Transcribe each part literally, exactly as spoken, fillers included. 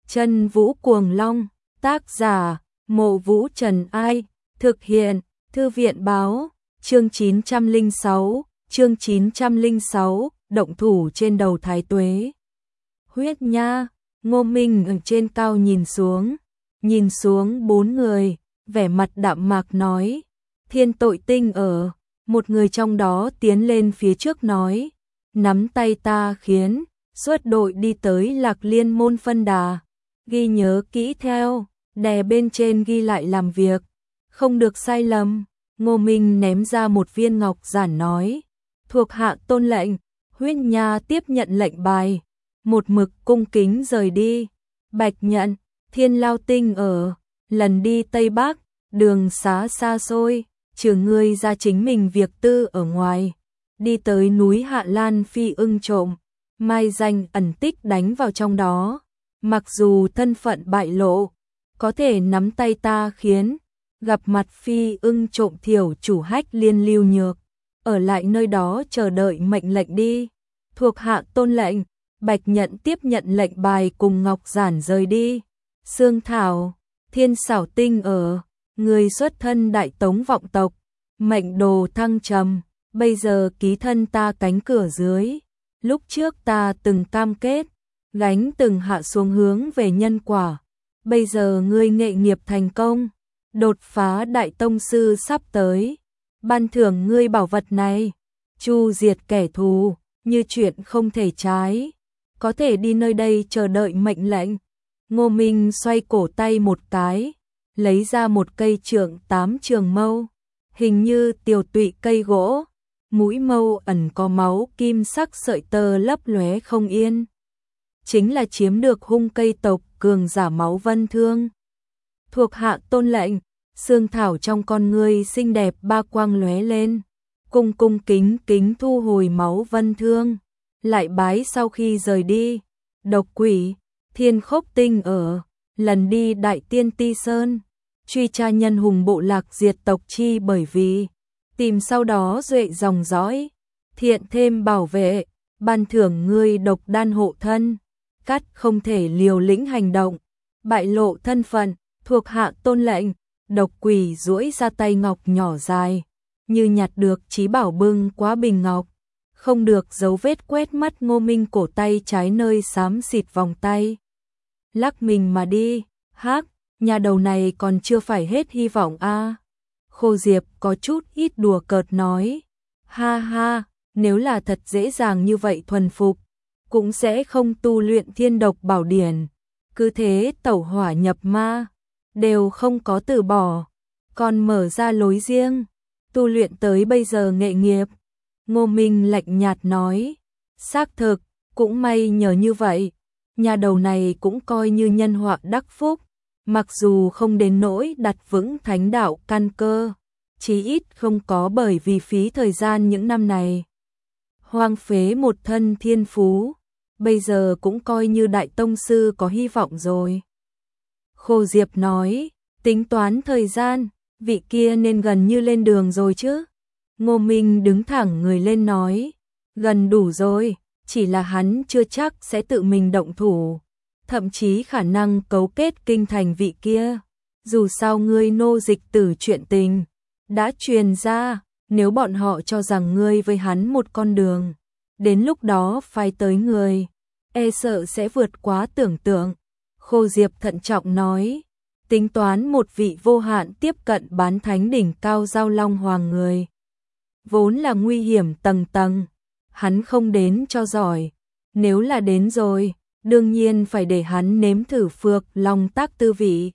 Chân Vũ Cuồng Long, tác giả, Mộ Vũ Trần Ai, thực hiện, Thư viện Báo, chương chín trăm lẻ sáu, chương chín trăm lẻ sáu, động thủ trên đầu Thái Tuế. Huyết Nha, Ngô Minh ở trên cao nhìn xuống, nhìn xuống bốn người, vẻ mặt đạm mạc nói, Thiên Tội Tinh ở, một người trong đó tiến lên phía trước nói, nắm tay ta khiến, xuất đội đi tới Lạc Liên môn phân đà, ghi nhớ kỹ theo, đè bên trên ghi lại làm việc, không được sai lầm. Ngô Minh ném ra một viên ngọc giản nói, thuộc hạ tôn lệnh. Huyết Nha tiếp nhận lệnh bài, một mực cung kính rời đi. Bạch nhận, Thiên Lao Tinh ở, lần đi Tây Bắc, đường xá xa xôi, trừ ngươi ra chính mình việc tư ở ngoài, đi tới núi Hạ Lan phi ưng trộm, mai danh ẩn tích đánh vào trong đó, mặc dù thân phận bại lộ, có thể nắm tay ta khiến, gặp mặt phi ưng trộm thiểu chủ Hách Liên Lưu Nhược, ở lại nơi đó chờ đợi mệnh lệnh đi. Thuộc hạ tôn lệnh. Bạch nhận tiếp nhận lệnh bài cùng ngọc giản rời đi. Sương Thảo, Thiên Xảo Tinh ở, người xuất thân Đại Tống vọng tộc, mệnh đồ thăng trầm, bây giờ ký thân ta cánh cửa dưới. Lúc trước ta từng cam kết, gánh từng hạ xuống hướng về nhân quả. Bây giờ ngươi nghệ nghiệp thành công, đột phá Đại Tông Sư sắp tới. Ban thưởng ngươi bảo vật này, chu diệt kẻ thù, như chuyện không thể trái. Có thể đi nơi đây chờ đợi mệnh lệnh. Ngô Minh xoay cổ tay một cái, lấy ra một cây trượng tám trường mâu, hình như tiều tụy cây gỗ, mũi mâu ẩn có máu kim sắc sợi tơ lấp lóe không yên. Chính là chiếm được hung cây tộc cường giả máu Vân Thương. Thuộc hạ tôn lệnh. Sương Thảo trong con ngươi xinh đẹp ba quang lóe lên, cung cung kính kính thu hồi máu Vân Thương, lại bái sau khi rời đi. Độc Quỷ, Thiên Khốc Tinh ở, lần đi Đại Tiên Ti Sơn, truy tra nhân hùng bộ lạc diệt tộc chi bởi vì, tìm sau đó duệ dòng dõi, thiện thêm bảo vệ, ban thưởng ngươi độc đan hộ thân, cắt không thể liều lĩnh hành động, bại lộ thân phận, thuộc hạ tôn lệnh. Độc Quỷ duỗi ra tay ngọc nhỏ dài, như nhặt được chí bảo bưng quá bình ngọc, không được dấu vết quét mắt Ngô Minh cổ tay trái nơi xám xịt vòng tay. Lắc mình mà đi, hắc, nhà đầu này còn chưa phải hết hy vọng a. À. Khô Diệp có chút ít đùa cợt nói, ha ha, nếu là thật dễ dàng như vậy thuần phục, cũng sẽ không tu luyện Thiên Độc Bảo Điển, cứ thế tẩu hỏa nhập ma. Đều không có từ bỏ, còn mở ra lối riêng, tu luyện tới bây giờ nghệ nghiệp. Ngô Minh lạnh nhạt nói, xác thực, cũng may nhờ như vậy, nhà đầu này cũng coi như nhân họa đắc phúc, mặc dù không đến nỗi đặt vững thánh đạo căn cơ, chí ít không có bởi vì phí thời gian những năm này. Hoang phế một thân thiên phú, bây giờ cũng coi như Đại Tông Sư có hy vọng rồi. Khô Diệp nói, tính toán thời gian, vị kia nên gần như lên đường rồi chứ. Ngô Minh đứng thẳng người lên nói, gần đủ rồi, chỉ là hắn chưa chắc sẽ tự mình động thủ, thậm chí khả năng cấu kết kinh thành vị kia. Dù sao ngươi nô dịch tử chuyện tình đã truyền ra, nếu bọn họ cho rằng ngươi với hắn một con đường, đến lúc đó phái tới người, e sợ sẽ vượt quá tưởng tượng. Khô Diệp thận trọng nói, tính toán một vị vô hạn tiếp cận bán thánh đỉnh cao giao long hoàng người. Vốn là nguy hiểm tầng tầng, hắn không đến cho giỏi, nếu là đến rồi, đương nhiên phải để hắn nếm thử phược long tác tư vị.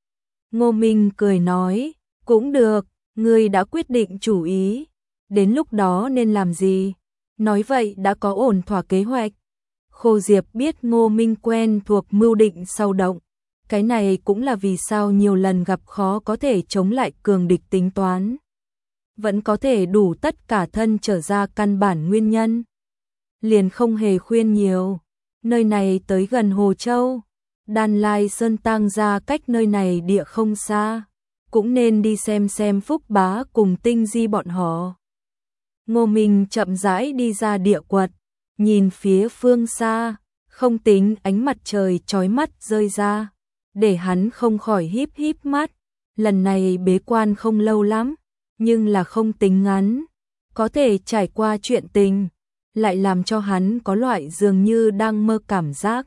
Ngô Minh cười nói, cũng được, ngươi đã quyết định chủ ý, đến lúc đó nên làm gì? Nói vậy đã có ổn thỏa kế hoạch. Khô Diệp biết Ngô Minh quen thuộc mưu định sâu động, cái này cũng là vì sao nhiều lần gặp khó có thể chống lại cường địch tính toán. Vẫn có thể đủ tất cả thân trở ra căn bản nguyên nhân. Liền không hề khuyên nhiều, nơi này tới gần Hồ Châu, Đan Lai Sơn Tang ra cách nơi này địa không xa, cũng nên đi xem xem Phúc Bá cùng Tinh Di bọn họ. Ngô Minh chậm rãi đi ra địa quật, nhìn phía phương xa, Không tính ánh mặt trời chói mắt rơi ra, để hắn không khỏi híp híp mắt. Lần này bế quan không lâu lắm, nhưng là không tính ngắn, có thể trải qua chuyện tình, lại làm cho hắn có loại dường như đang mơ cảm giác.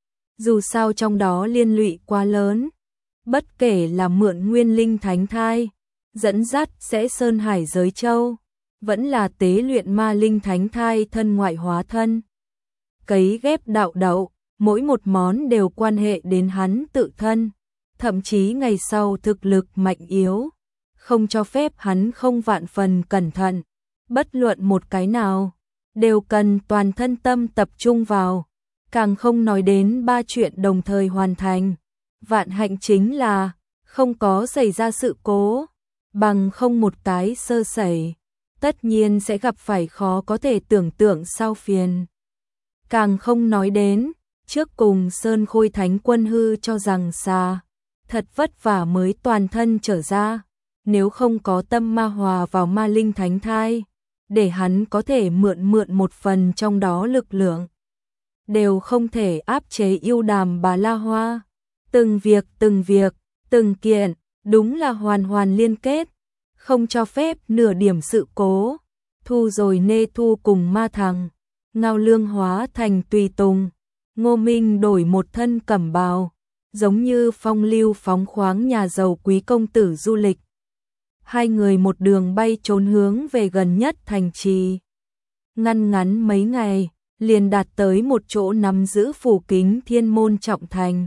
Dù sao trong đó liên lụy quá lớn, bất kể là mượn nguyên linh thánh thai, dẫn dắt sẽ sơn hải giới châu, vẫn là tế luyện ma linh thánh thai thân ngoại hóa thân, cấy ghép đạo đậu, mỗi một món đều quan hệ đến hắn tự thân, thậm chí ngày sau thực lực mạnh yếu, không cho phép hắn không vạn phần cẩn thận, bất luận một cái nào, đều cần toàn thân tâm tập trung vào, càng không nói đến ba chuyện đồng thời hoàn thành. Vạn hạnh chính là không có xảy ra sự cố, bằng không một cái sơ sẩy, tất nhiên sẽ gặp phải khó có thể tưởng tượng sao phiền. Càng không nói đến, trước cùng Sơn Khôi Thánh Quân hư cho rằng xa, thật vất vả mới toàn thân trở ra, nếu không có tâm ma hòa vào ma linh thánh thai, để hắn có thể mượn mượn một phần trong đó lực lượng, đều không thể áp chế yêu đàm bà La Hoa. Từng việc từng việc, từng kiện, đúng là hoàn hoàn liên kết, không cho phép nửa điểm sự cố. Thu rồi nê thu cùng ma thằng, Ngao Lương hóa thành tùy tùng, Ngô Minh đổi một thân cẩm bào, giống như phong lưu phóng khoáng nhà giàu quý công tử du lịch. Hai người một đường bay trốn hướng về gần nhất thành trì. Ngăn ngắn mấy ngày, liền đạt tới một chỗ nắm giữ phủ kính thiên môn trọng thành.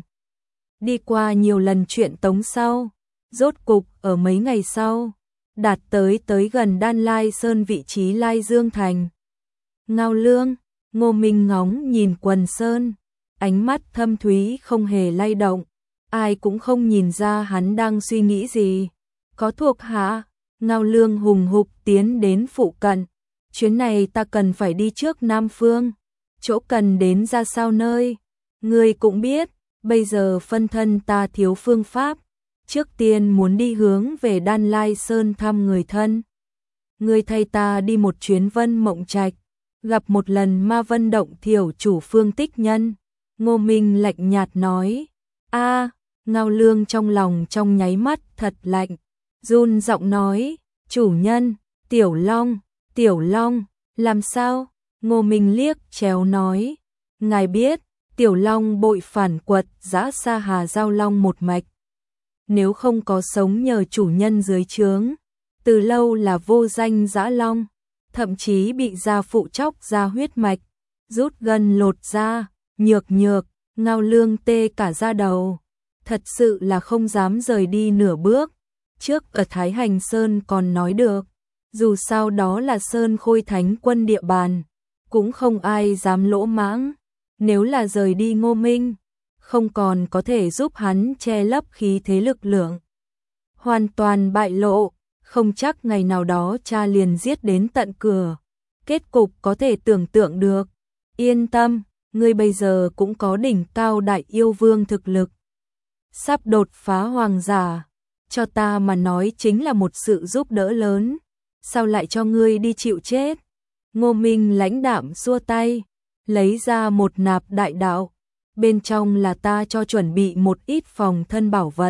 Đi qua nhiều lần chuyện tống sau, rốt cục ở mấy ngày sau, đạt tới tới gần Đan Lai Sơn vị trí Lai Dương Thành. Ngao Lương, Ngô Minh ngóng nhìn quần sơn, ánh mắt thâm thúy không hề lay động, ai cũng không nhìn ra hắn đang suy nghĩ gì. Có thuộc hạ, Ngao Lương hùng hục tiến đến phụ cận, chuyến này ta cần phải đi trước Nam Phương, chỗ cần đến ra sao nơi, ngươi cũng biết. Bây giờ phân thân ta thiếu phương pháp, trước tiên muốn đi hướng về Đan Lai Sơn thăm người thân. Ngươi thay ta đi một chuyến Vân Mộng Trạch, gặp một lần Ma Vân Động thiểu chủ Phương Tích Nhân. Ngô Minh lạnh nhạt nói, a Ngao Lương trong lòng trong nháy mắt thật lạnh, run giọng nói, chủ nhân, Tiểu Long, Tiểu Long, làm sao? Ngô Minh liếc chéo nói, ngài biết, Tiểu Long bội phản quật dã Sa Hà Giao Long một mạch. Nếu không có sống nhờ chủ nhân dưới trướng, từ lâu là vô danh dã long, thậm chí bị gia phụ chóc ra huyết mạch, rút gần lột da, nhược nhược, Ngao Lương tê cả da đầu, thật sự là không dám rời đi nửa bước. Trước ở Thái Hành Sơn còn nói được, dù sao đó là Sơn Khôi Thánh Quân địa bàn, cũng không ai dám lỗ mãng. Nếu là rời đi Ngô Minh, không còn có thể giúp hắn che lấp khí thế lực lượng, hoàn toàn bại lộ, không chắc ngày nào đó cha liền giết đến tận cửa. Kết cục có thể tưởng tượng được. Yên tâm, ngươi bây giờ cũng có đỉnh cao đại yêu vương thực lực, sắp đột phá hoàng giả, cho ta mà nói chính là một sự giúp đỡ lớn, sao lại cho ngươi đi chịu chết? Ngô Minh lãnh đạm xua tay, lấy ra một nạp đại đạo, bên trong là ta cho chuẩn bị một ít phòng thân bảo vật.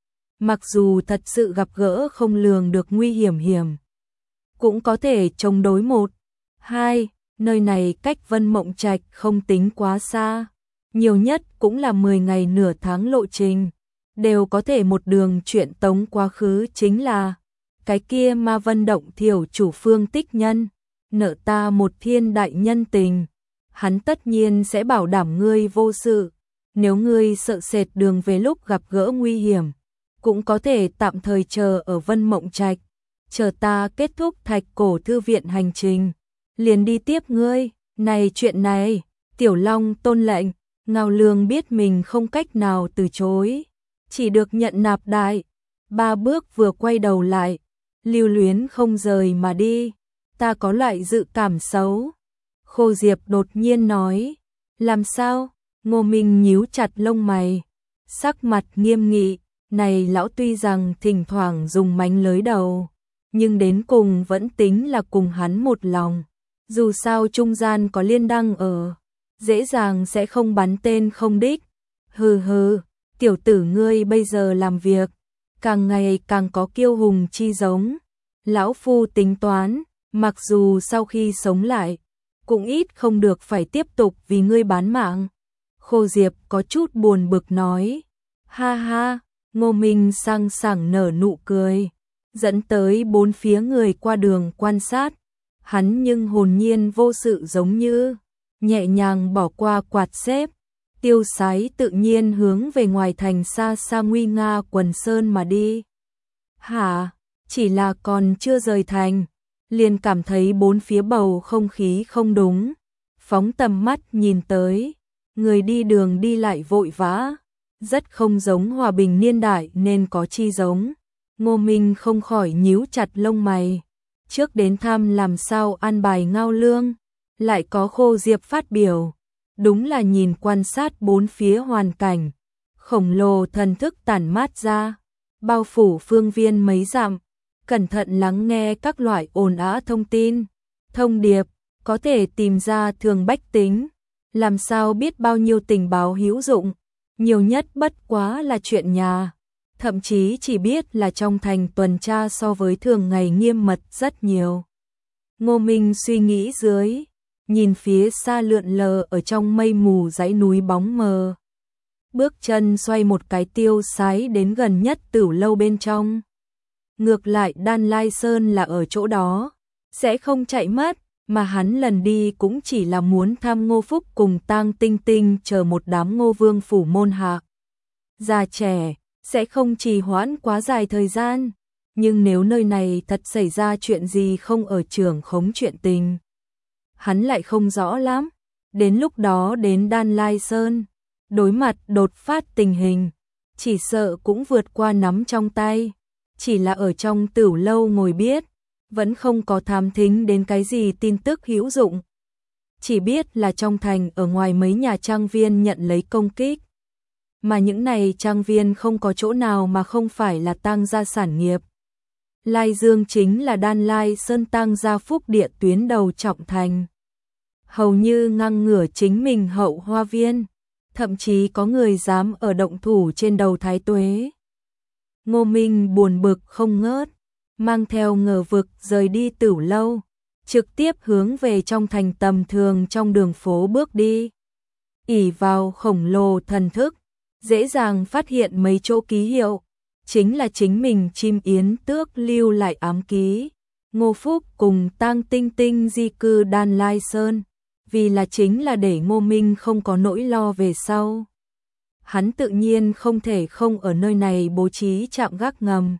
Mặc dù thật sự gặp gỡ không lường được nguy hiểm hiểm, cũng có thể chống đối một, hai, nơi này cách Vân Mộng Trạch không tính quá xa, nhiều nhất cũng là mười ngày nửa tháng lộ trình, đều có thể một đường chuyện tống quá khứ. Chính là cái kia Ma Vân Động thiểu chủ Phương Tích Nhân, nợ ta một thiên đại nhân tình, hắn tất nhiên sẽ bảo đảm ngươi vô sự, nếu ngươi sợ sệt đường về lúc gặp gỡ nguy hiểm, cũng có thể tạm thời chờ ở Vân Mộng Trạch, chờ ta kết thúc Thạch Cổ thư viện hành trình, liền đi tiếp ngươi. Này chuyện này, Tiểu Long tôn lệnh. Ngao Lương biết mình không cách nào từ chối, chỉ được nhận nạp đại. Ba bước vừa quay đầu lại, lưu luyến không rời mà đi. Ta có loại dự cảm xấu. Khô Diệp đột nhiên nói, làm sao? Ngô Minh nhíu chặt lông mày, sắc mặt nghiêm nghị. Này lão tuy rằng thỉnh thoảng dùng mánh lới đầu, nhưng đến cùng vẫn tính là cùng hắn một lòng. Dù sao trung gian có Liên Đăng ở, dễ dàng sẽ không bắn tên không đích. Hừ hừ, tiểu tử ngươi bây giờ làm việc, càng ngày càng có kiêu hùng chi giống. Lão phu tính toán, mặc dù sau khi sống lại, cũng ít không được phải tiếp tục vì ngươi bán mạng. Khô Diệp có chút buồn bực nói. Ha ha, Ngô Minh sang sảng nở nụ cười, dẫn tới bốn phía người qua đường quan sát. Hắn nhưng hồn nhiên vô sự giống như nhẹ nhàng bỏ qua quạt xếp, tiêu sái tự nhiên hướng về ngoài thành xa xa nguy nga quần sơn mà đi. Hả, chỉ là còn chưa rời thành, liền cảm thấy bốn phía bầu không khí không đúng. Phóng tầm mắt nhìn tới, người đi đường đi lại vội vã, rất không giống hòa bình niên đại nên có chi giống. Ngô Minh không khỏi nhíu chặt lông mày. Trước đến thăm làm sao an bài ngao lương, lại có Khô Diệp phát biểu. Đúng là nhìn quan sát bốn phía hoàn cảnh, khổng lồ thần thức tản mát ra, bao phủ phương viên mấy dặm, cẩn thận lắng nghe các loại ồn ào thông tin, thông điệp, có thể tìm ra thường bách tính, làm sao biết bao nhiêu tình báo hữu dụng, nhiều nhất bất quá là chuyện nhà, thậm chí chỉ biết là trong thành tuần tra so với thường ngày nghiêm mật rất nhiều. Ngô Minh suy nghĩ dưới, nhìn phía xa lượn lờ ở trong mây mù dãy núi bóng mờ. Bước chân xoay một cái tiêu sái đến gần nhất Tửu lâu bên trong. Ngược lại Đan Lai Sơn là ở chỗ đó, sẽ không chạy mất, mà hắn lần đi cũng chỉ là muốn thăm Ngô Phúc cùng Tang Tinh Tinh chờ một đám Ngô Vương phủ môn hạ. Già trẻ, sẽ không trì hoãn quá dài thời gian, nhưng nếu nơi này thật xảy ra chuyện gì không ở trưởng khống chuyện tình, hắn lại không rõ lắm. Đến lúc đó đến Đan Lai Sơn, đối mặt đột phát tình hình, chỉ sợ cũng vượt qua nắm trong tay. Chỉ là ở trong Tửu lâu ngồi biết, vẫn không có thám thính đến cái gì tin tức hữu dụng. Chỉ biết là trong thành ở ngoài mấy nhà trang viên nhận lấy công kích. Mà những này trang viên không có chỗ nào mà không phải là tang gia sản nghiệp. Lai Dương chính là Đan Lai Sơn tang gia phúc địa tuyến đầu trọng thành. Hầu như ngang ngửa chính mình hậu hoa viên, thậm chí có người dám ở động thủ trên đầu Thái Tuế. Ngô Minh buồn bực không ngớt, mang theo ngờ vực rời đi Tửu lâu, trực tiếp hướng về trong thành tầm thường trong đường phố bước đi. Ỷ vào khổng lồ thần thức, dễ dàng phát hiện mấy chỗ ký hiệu, chính là chính mình chim yến tước lưu lại ám ký. Ngô Phúc cùng Tang Tinh Tinh di cư Đan Lai Sơn, vì là chính là để Ngô Minh không có nỗi lo về sau. Hắn tự nhiên không thể không ở nơi này bố trí trạm gác ngầm.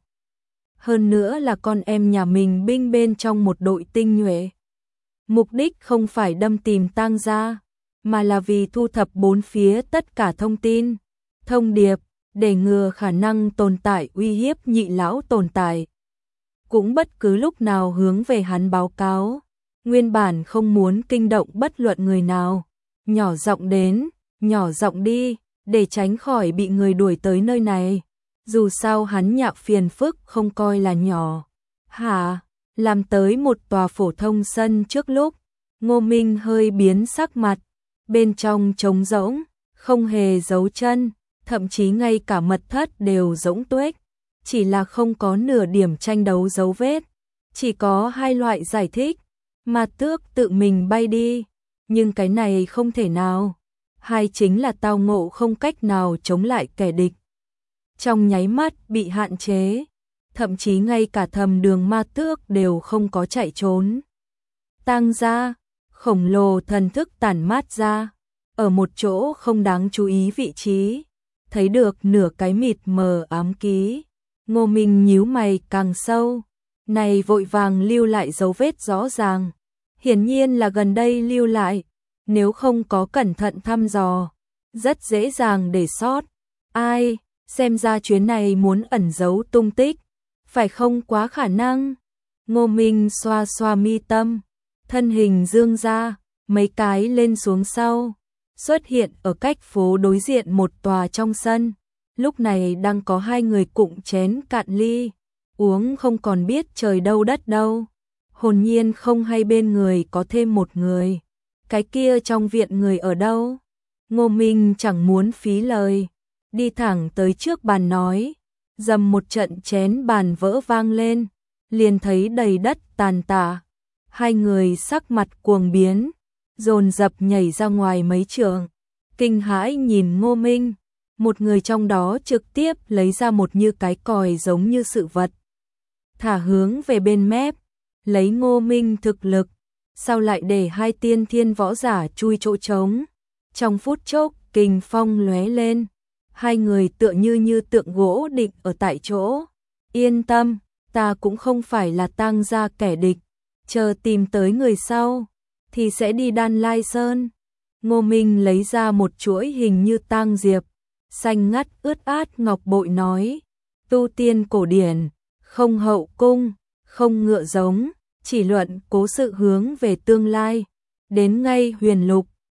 Hơn nữa là con em nhà mình binh bên trong một đội tinh nhuệ. Mục đích không phải đâm tìm tang gia, mà là vì thu thập bốn phía tất cả thông tin, thông điệp, để ngừa khả năng tồn tại uy hiếp nhị lão tồn tại. Cũng bất cứ lúc nào hướng về hắn báo cáo, nguyên bản không muốn kinh động bất luận người nào. Nhỏ giọng đến, nhỏ giọng đi, để tránh khỏi bị người đuổi tới nơi này. Dù sao hắn nhạo phiền phức không coi là nhỏ. Hả, làm tới một tòa phổ thông sân trước lúc, Ngô Minh hơi biến sắc mặt, bên trong trống rỗng, không hề dấu chân, thậm chí ngay cả mật thất đều rỗng tuếch, chỉ là không có nửa điểm tranh đấu dấu vết, chỉ có hai loại giải thích, Ma Tước tự mình bay đi, nhưng cái này không thể nào, hai chính là tao ngộ không cách nào chống lại kẻ địch. Trong nháy mắt bị hạn chế, thậm chí ngay cả thầm đường Ma Tước đều không có chạy trốn. Tang gia, khổng lồ thần thức tản mát ra, ở một chỗ không đáng chú ý vị trí, thấy được nửa cái mịt mờ ám ký. Ngô Minh nhíu mày càng sâu, này vội vàng lưu lại dấu vết rõ ràng, hiển nhiên là gần đây lưu lại, nếu không có cẩn thận thăm dò, rất dễ dàng để sót. Ai, xem ra chuyến này muốn ẩn giấu tung tích, phải không quá khả năng. Ngô Minh xoa xoa mi tâm, thân hình dương ra, mấy cái lên xuống sau, xuất hiện ở cách phố đối diện một tòa trong sân. Lúc này đang có hai người cụng chén cạn ly, uống không còn biết trời đâu đất đâu. Hồn nhiên không hay bên người có thêm một người. cái kia trong viện người ở đâu? Ngô Minh chẳng muốn phí lời, đi thẳng tới trước bàn nói, dầm một trận chén bàn vỡ vang lên, liền thấy đầy đất tàn tạ. Hai người sắc mặt cuồng biến, dồn dập nhảy ra ngoài mấy trượng, kinh hãi nhìn Ngô Minh. Một người trong đó trực tiếp lấy ra một như cái còi giống như sự vật, thả hướng về bên mép, lấy Ngô Minh thực lực, sao lại để hai tiên thiên võ giả chui chỗ trống. Trong phút chốc, kình phong lóe lên, hai người tựa như như tượng gỗ định ở tại chỗ. Yên tâm, ta cũng không phải là Tang gia kẻ địch, chờ tìm tới người sau, thì sẽ đi Đan Lai Sơn. Ngô Minh lấy ra một chuỗi hình như tang diệp, xanh ngắt ướt át ngọc bội nói, tu tiên cổ điển, không hậu cung, không ngựa giống, chỉ luận cố sự hướng về tương lai, đến ngay huyền lục,